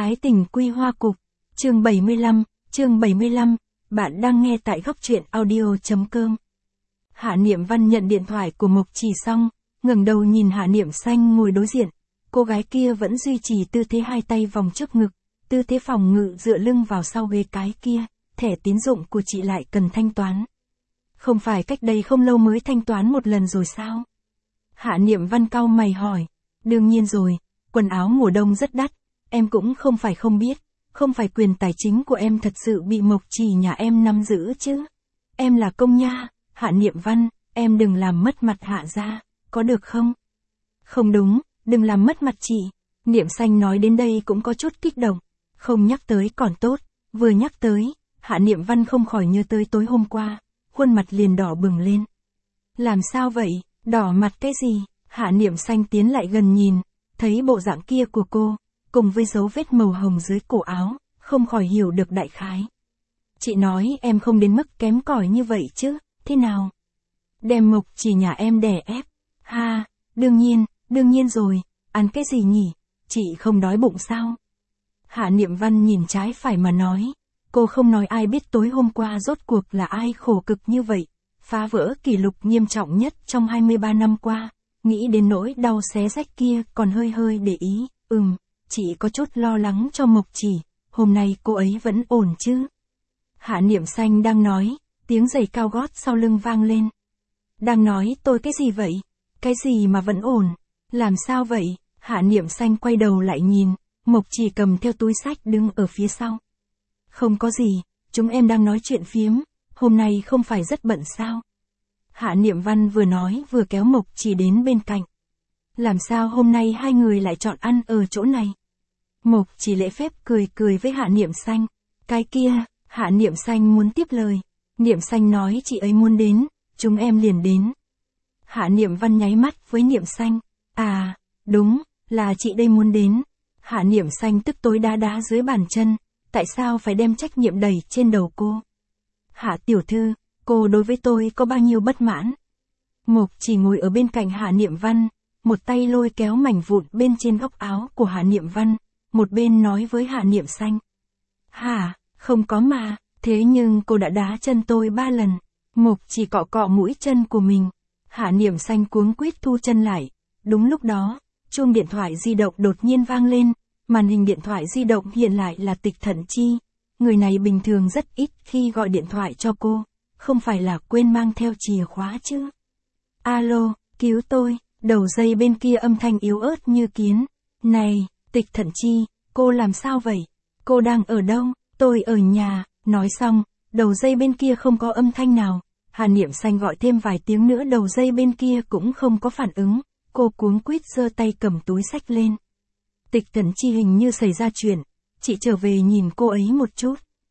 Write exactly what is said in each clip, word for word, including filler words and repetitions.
Ái tình quy hoa cục, chương bảy mươi lăm, chương bảy mươi lăm, bạn đang nghe tại góc truyện audio.com. Hạ Niệm Văn nhận điện thoại của Mộc Chỉ xong, ngẩng đầu nhìn Hạ Niệm Xanh ngồi đối diện. Cô gái kia vẫn duy trì tư thế hai tay vòng trước ngực, tư thế phòng ngự dựa lưng vào sau ghế cái kia, thẻ tín dụng của chị lại cần thanh toán. Không phải cách đây không lâu mới thanh toán một lần rồi sao? Hạ Niệm Văn cau mày hỏi. Đương nhiên rồi, quần áo mùa đông rất đắt, em cũng không phải không biết, không phải quyền tài chính của em thật sự bị Mộc Chỉ nhà em nắm giữ chứ. Em là công nha, Hạ Niệm Văn, em đừng làm mất mặt Hạ gia, có được không? Không đúng, đừng làm mất mặt chị. Niệm Xanh nói đến đây cũng có chút kích động, không nhắc tới còn tốt, vừa nhắc tới, Hạ Niệm Văn không khỏi nhớ tới tối hôm qua, khuôn mặt liền đỏ bừng lên. Làm sao vậy, đỏ mặt cái gì? Hạ Niệm Xanh tiến lại gần nhìn, thấy bộ dạng kia của cô, cùng với dấu vết màu hồng dưới cổ áo, không khỏi hiểu được đại khái. Chị nói em không đến mức kém cỏi như vậy chứ, thế nào? Đem Mộc Chỉ nhà em đè ép. Ha, đương nhiên, đương nhiên rồi, ăn cái gì nhỉ? Chị không đói bụng sao? Hạ Niệm Văn nhìn trái phải mà nói, cô không nói ai biết tối hôm qua rốt cuộc là ai khổ cực như vậy, phá vỡ kỷ lục nghiêm trọng nhất trong hai mươi ba năm qua. Nghĩ đến nỗi đau xé rách kia còn hơi hơi để ý, ừm, chị có chút lo lắng cho Mộc Chỉ, hôm nay cô ấy vẫn ổn chứ? Hạ Niệm Xanh đang nói, tiếng giày cao gót sau lưng vang lên. Đang nói tôi cái gì vậy? Cái gì mà vẫn ổn? Làm sao vậy? Hạ Niệm Xanh quay đầu lại nhìn, Mộc Chỉ cầm theo túi sách đứng ở phía sau. Không có gì, chúng em đang nói chuyện phiếm, hôm nay không phải rất bận sao? Hạ Niệm Văn vừa nói vừa kéo Mộc Chỉ đến bên cạnh. Làm sao hôm nay hai người lại chọn ăn ở chỗ này? Mộc Chỉ lễ phép cười cười với Hạ Niệm Xanh. Cái kia, Hạ Niệm Xanh muốn tiếp lời. Niệm Xanh nói chị ấy muốn đến, chúng em liền đến. Hạ Niệm Văn nháy mắt với Niệm Xanh. À, đúng, là chị đây muốn đến. Hạ Niệm Xanh tức tối đá đá dưới bàn chân. Tại sao phải đem trách nhiệm đẩy trên đầu cô? Hạ tiểu thư, cô đối với tôi có bao nhiêu bất mãn? Mộc Chỉ ngồi ở bên cạnh Hạ Niệm Văn, một tay lôi kéo mảnh vụn bên trên góc áo của Hạ Niệm Văn, một bên nói với Hạ Niệm Xanh. Hả, không có mà, thế nhưng cô đã đá chân tôi ba lần. Mộc Chỉ cọ cọ mũi chân của mình. Hạ Niệm Xanh cuống quýt thu chân lại. Đúng lúc đó, chuông điện thoại di động đột nhiên vang lên, màn hình điện thoại di động hiện lại là Tịch Thận Chi. Người này bình thường rất ít khi gọi điện thoại cho cô, không phải là quên mang theo chìa khóa chứ. Alo, cứu tôi, đầu dây bên kia âm thanh yếu ớt như kiến. Này, Tịch Thận Chi, cô làm sao vậy? Cô đang ở đâu? Tôi ở nhà. Nói xong, đầu dây bên kia không có âm thanh nào. Hạ Niệm Xanh gọi thêm vài tiếng nữa đầu dây bên kia cũng không có phản ứng. Cô cuống quýt giơ tay cầm túi xách lên. Tịch Thận Chi hình như xảy ra chuyện. Chị trở về nhìn cô ấy một chút.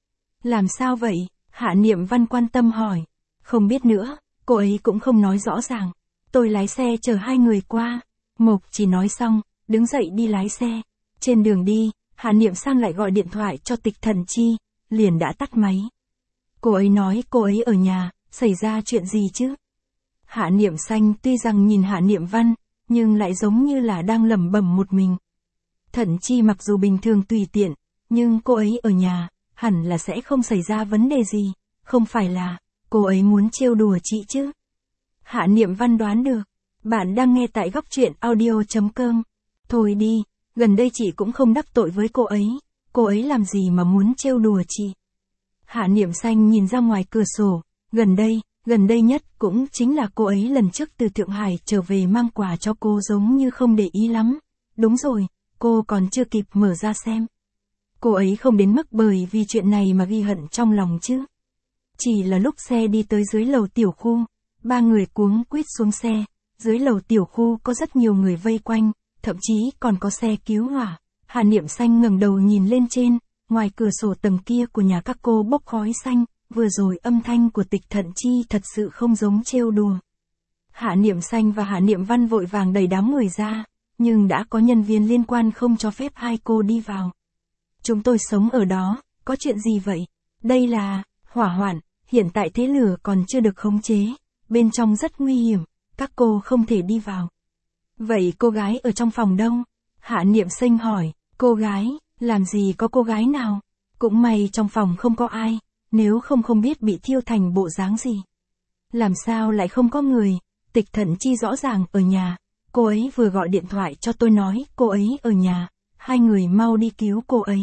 Làm sao vậy? Hạ Niệm Văn quan tâm hỏi. Không biết nữa, cô ấy cũng không nói rõ ràng. Tôi lái xe chở hai người qua. Mộc Chỉ nói xong, đứng dậy đi lái xe. Trên đường đi, Hạ Niệm Sang lại gọi điện thoại cho Tịch Thận Chi, liền đã tắt máy. Cô ấy nói cô ấy ở nhà, xảy ra chuyện gì chứ? Hạ Niệm Xanh tuy rằng nhìn Hạ Niệm Văn, nhưng lại giống như là đang lẩm bẩm một mình. Thận Chi mặc dù bình thường tùy tiện, nhưng cô ấy ở nhà, hẳn là sẽ không xảy ra vấn đề gì, không phải là cô ấy muốn trêu đùa chị chứ? Hạ Niệm Văn đoán được. Bạn đang nghe tại góc truyện audio.com. Thôi đi, gần đây chị cũng không đắc tội với cô ấy, cô ấy làm gì mà muốn trêu đùa chị? Hạ Niệm Xanh nhìn ra ngoài cửa sổ, gần đây, gần đây nhất cũng chính là cô ấy lần trước từ Thượng Hải trở về mang quà cho cô giống như không để ý lắm. Đúng rồi, cô còn chưa kịp mở ra xem. Cô ấy không đến mức bởi vì chuyện này mà ghi hận trong lòng chứ. Chỉ là lúc xe đi tới dưới lầu tiểu khu, ba người cuống quýt xuống xe, dưới lầu tiểu khu có rất nhiều người vây quanh, thậm chí còn có xe cứu hỏa. Hạ Niệm Xanh ngẩng đầu nhìn lên trên, ngoài cửa sổ tầng kia của nhà các cô bốc khói xanh, vừa rồi âm thanh của Tịch Thận Chi thật sự không giống trêu đùa. Hạ Niệm Xanh và Hạ Niệm Văn vội vàng đẩy đám người ra, nhưng đã có nhân viên liên quan không cho phép hai cô đi vào. Chúng tôi sống ở đó, có chuyện gì vậy? Đây là hỏa hoạn, hiện tại thế lửa còn chưa được khống chế, bên trong rất nguy hiểm, các cô không thể đi vào. Vậy cô gái ở trong phòng đâu? Hạ Niệm Xanh hỏi. Cô gái, Làm gì có cô gái nào. Cũng may trong phòng không có ai, nếu không không biết bị thiêu thành bộ dáng gì. Làm sao lại không có người, Tịch Thận Chi rõ ràng ở nhà. Cô ấy vừa gọi điện thoại cho tôi nói cô ấy ở nhà, hai người mau đi cứu cô ấy.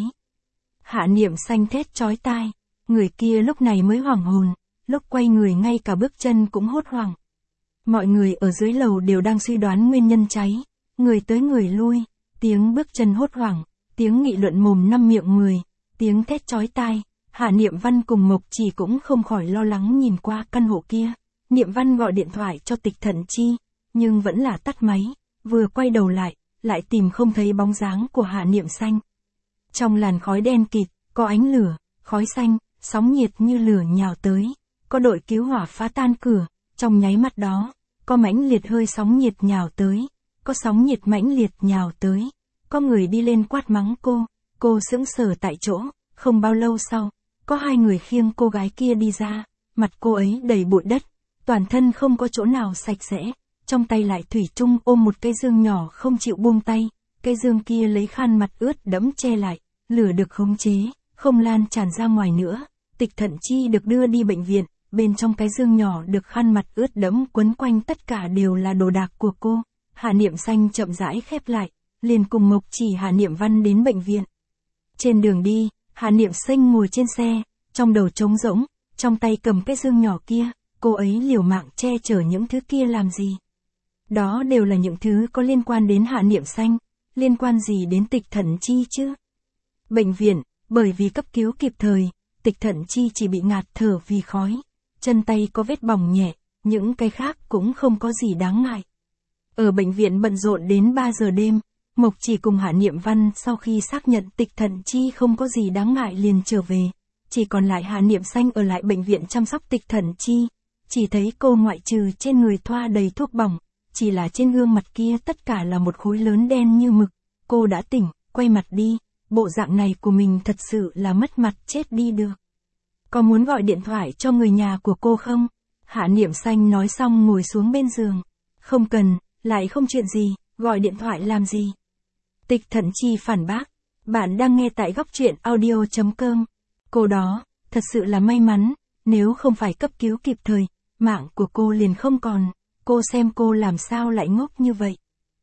Hạ Niệm Xanh thét chói tai, người kia lúc này mới hoảng hồn, lúc quay người ngay cả bước chân cũng hốt hoảng. Mọi người ở dưới lầu đều đang suy đoán nguyên nhân cháy, người tới người lui, tiếng bước chân hốt hoảng, tiếng nghị luận mồm năm miệng người, tiếng thét chói tai. Hạ Niệm Văn cùng Mộc Chỉ cũng không khỏi lo lắng nhìn qua căn hộ kia. Niệm Văn gọi điện thoại cho Tịch Thận Chi, nhưng vẫn là tắt máy, vừa quay đầu lại, lại tìm không thấy bóng dáng của Hạ Niệm Xanh. Trong làn khói đen kịt, có ánh lửa, khói xanh, sóng nhiệt như lửa nhào tới, có đội cứu hỏa phá tan cửa, trong nháy mắt đó, có mãnh liệt hơi sóng nhiệt nhào tới, có sóng nhiệt mãnh liệt nhào tới, có người đi lên quát mắng cô, cô sững sờ tại chỗ, không bao lâu sau, có hai người khiêng cô gái kia đi ra, mặt cô ấy đầy bụi đất, toàn thân không có chỗ nào sạch sẽ, trong tay lại thủy chung ôm một cây dương nhỏ không chịu buông tay, cây dương kia lấy khăn mặt ướt đẫm che lại, lửa được khống chế, không lan tràn ra ngoài nữa. Tịch Thận Chi được đưa đi bệnh viện, bên trong cái dương nhỏ được khăn mặt ướt đẫm quấn quanh tất cả đều là đồ đạc của cô. Hạ Niệm Xanh chậm rãi khép lại, liền cùng Mộc Chỉ Hạ Niệm Văn đến bệnh viện. Trên đường đi, Hạ Niệm Xanh ngồi trên xe, trong đầu trống rỗng, trong tay cầm cái dương nhỏ kia, cô ấy liều mạng che chở những thứ kia làm gì? Đó đều là những thứ có liên quan đến Hạ Niệm Xanh, liên quan gì đến Tịch Thận Chi chứ? Bệnh viện, bởi vì cấp cứu kịp thời, Tịch Thận Chi chỉ bị ngạt thở vì khói, chân tay có vết bỏng nhẹ, những cái khác cũng không có gì đáng ngại. Ở bệnh viện bận rộn đến ba giờ đêm, Mộc Chỉ cùng Hạ Niệm Văn sau khi xác nhận Tịch Thận Chi không có gì đáng ngại liền trở về, chỉ còn lại Hạ Niệm Xanh ở lại bệnh viện chăm sóc Tịch Thận Chi, chỉ thấy cô ngoại trừ trên người thoa đầy thuốc bỏng, chỉ là trên gương mặt kia tất cả là một khối lớn đen như mực. Cô đã tỉnh, quay mặt đi, bộ dạng này của mình thật sự là mất mặt chết đi được. Có muốn gọi điện thoại cho người nhà của cô không? Hạ Niệm Xanh nói xong ngồi xuống bên giường. Không cần, lại không chuyện gì, gọi điện thoại làm gì? Tịch Thận Chi phản bác. Bạn đang nghe tại góc truyện audio chấm com. Cô đó, thật sự là may mắn, nếu không phải cấp cứu kịp thời, mạng của cô liền không còn. Cô xem cô làm sao lại ngốc như vậy.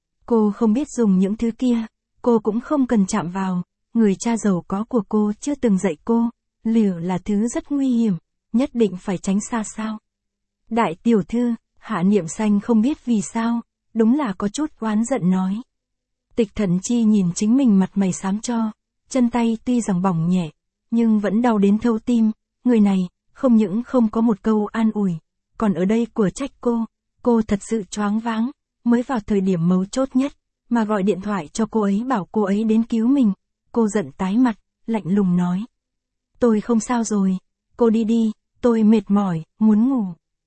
Cô không biết dùng những thứ kia, cô cũng không cần chạm vào, người cha giàu có của cô chưa từng dạy cô, lửa là thứ rất nguy hiểm, nhất định phải tránh xa sao. Đại tiểu thư, Hạ Niệm Xanh không biết vì sao, đúng là có chút oán giận nói. Tịch Thận Chi nhìn chính mình mặt mày xám cho, chân tay tuy rằng bỏng nhẹ, nhưng vẫn đau đến thấu tim, người này, không những không có một câu an ủi, còn ở đây của trách cô. Cô thật sự choáng váng, mới vào thời điểm mấu chốt nhất, mà gọi điện thoại cho cô ấy bảo cô ấy đến cứu mình. Cô giận tái mặt, lạnh lùng nói. Tôi không sao rồi, cô đi đi, tôi mệt mỏi, muốn ngủ.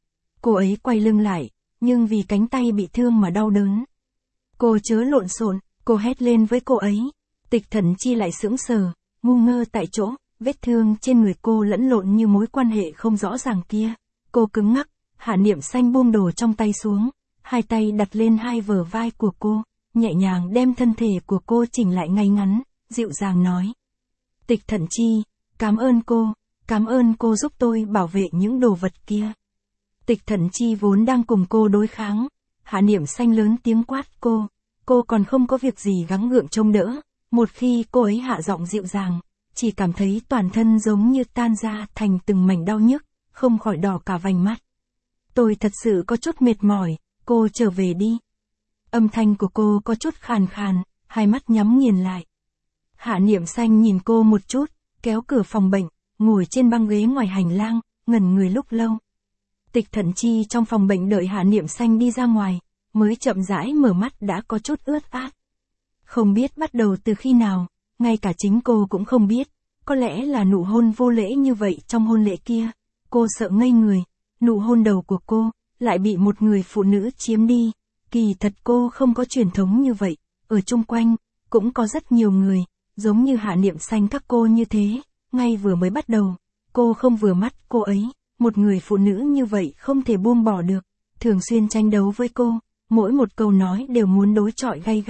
Cô ấy quay lưng lại, nhưng vì cánh tay bị thương mà đau đớn. Cô chớ lộn xộn, cô hét lên với cô ấy. Tịch Thận Chi lại sững sờ, ngu ngơ tại chỗ, vết thương trên người cô lẫn lộn như mối quan hệ không rõ ràng kia. Cô cứng ngắc. Hạ Niệm Xanh buông đồ trong tay xuống, hai tay đặt lên hai bờ vai của cô, nhẹ nhàng đem thân thể của cô chỉnh lại ngay ngắn, dịu dàng nói. Tịch Thận Chi, cảm ơn cô, cảm ơn cô giúp tôi bảo vệ những đồ vật kia. Tịch Thận Chi vốn đang cùng cô đối kháng, Hạ Niệm Xanh lớn tiếng quát cô, cô còn không có việc gì gắng gượng trông đỡ, một khi cô ấy hạ giọng dịu dàng, chỉ cảm thấy toàn thân giống như tan ra thành từng mảnh đau nhức, không khỏi đỏ cả vành mắt. Tôi thật sự có chút mệt mỏi, cô trở về đi. Âm thanh của cô có chút khàn khàn, hai mắt nhắm nghiền lại. Hạ Niệm Xanh nhìn cô một chút, kéo cửa phòng bệnh, ngồi trên băng ghế ngoài hành lang, ngẩn người lúc lâu. Tịch Thận Chi trong phòng bệnh đợi Hạ Niệm Xanh đi ra ngoài, mới chậm rãi mở mắt đã có chút ướt át. Không biết bắt đầu từ khi nào, ngay cả chính cô cũng không biết, có lẽ là nụ hôn vô lễ như vậy trong hôn lễ kia, cô sợ ngây người. Nụ hôn đầu của cô, lại bị một người phụ nữ chiếm đi, kỳ thật cô không có truyền thống như vậy, ở chung quanh, cũng có rất nhiều người, giống như Hạ Niệm Xanh các cô như thế, ngay vừa mới bắt đầu, cô không vừa mắt cô ấy, một người phụ nữ như vậy không thể buông bỏ được, thường xuyên tranh đấu với cô, mỗi một câu nói đều muốn đối chọi gay gắt,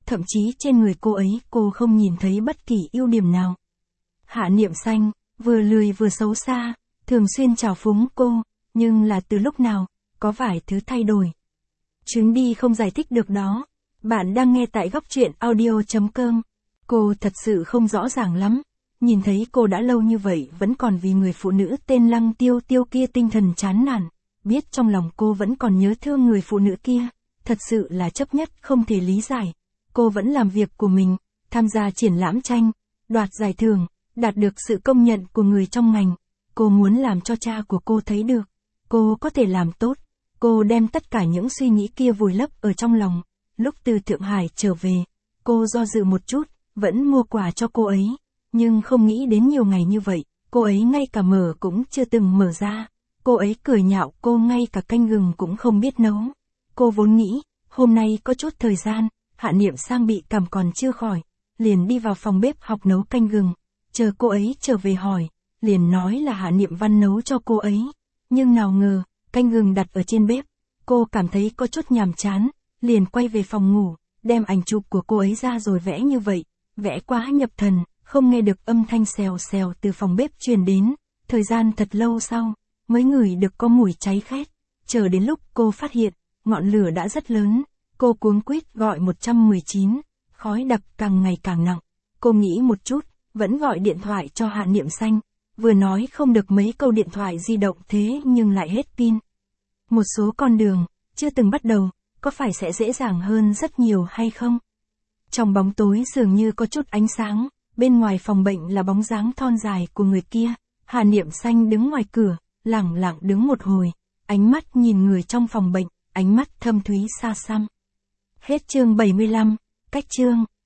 thậm chí trên người cô ấy cô không nhìn thấy bất kỳ ưu điểm nào. Hạ Niệm Xanh, vừa lười vừa xấu xa, thường xuyên trào phúng cô, nhưng là từ lúc nào, có vài thứ thay đổi. Chuyến đi không giải thích được đó. Bạn đang nghe tại góc truyện audio chấm com. Cô thật sự không rõ ràng lắm. Nhìn thấy cô đã lâu như vậy vẫn còn vì người phụ nữ tên Lăng Tiêu Tiêu kia tinh thần chán nản. Biết trong lòng cô vẫn còn nhớ thương người phụ nữ kia. Thật sự là chấp nhất không thể lý giải. Cô vẫn làm việc của mình, tham gia triển lãm tranh, đoạt giải thưởng, đạt được sự công nhận của người trong ngành. Cô muốn làm cho cha của cô thấy được. Cô có thể làm tốt. Cô đem tất cả những suy nghĩ kia vùi lấp ở trong lòng. Lúc từ Thượng Hải trở về, cô do dự một chút, vẫn mua quà cho cô ấy. Nhưng không nghĩ đến nhiều ngày như vậy, cô ấy ngay cả mở cũng chưa từng mở ra. Cô ấy cười nhạo cô ngay cả canh gừng cũng không biết nấu. Cô vốn nghĩ, hôm nay có chút thời gian, Hạ Niệm Sang bị cảm còn chưa khỏi. Liền đi vào phòng bếp học nấu canh gừng. Chờ cô ấy trở về hỏi, liền nói là Hạ Niệm Văn nấu cho cô ấy. Nhưng nào ngờ, canh gừng đặt ở trên bếp. Cô cảm thấy có chút nhàm chán, liền quay về phòng ngủ, đem ảnh chụp của cô ấy ra rồi vẽ như vậy. Vẽ quá nhập thần, không nghe được âm thanh xèo xèo từ phòng bếp truyền đến. Thời gian thật lâu sau, mới ngửi được có mùi cháy khét. Chờ đến lúc cô phát hiện, ngọn lửa đã rất lớn. Cô cuống quýt gọi một một chín, khói đặc càng ngày càng nặng. Cô nghĩ một chút, vẫn gọi điện thoại cho Hạ Niệm Xanh. Vừa nói không được mấy câu điện thoại di động thế nhưng lại hết pin. Một số con đường, chưa từng bắt đầu, có phải sẽ dễ dàng hơn rất nhiều hay không? Trong bóng tối dường như có chút ánh sáng, bên ngoài phòng bệnh là bóng dáng thon dài của người kia. Hạ Niệm Xanh đứng ngoài cửa, lẳng lặng đứng một hồi, ánh mắt nhìn người trong phòng bệnh, ánh mắt thâm thúy xa xăm. Hết chương bảy mươi lăm, cách chương.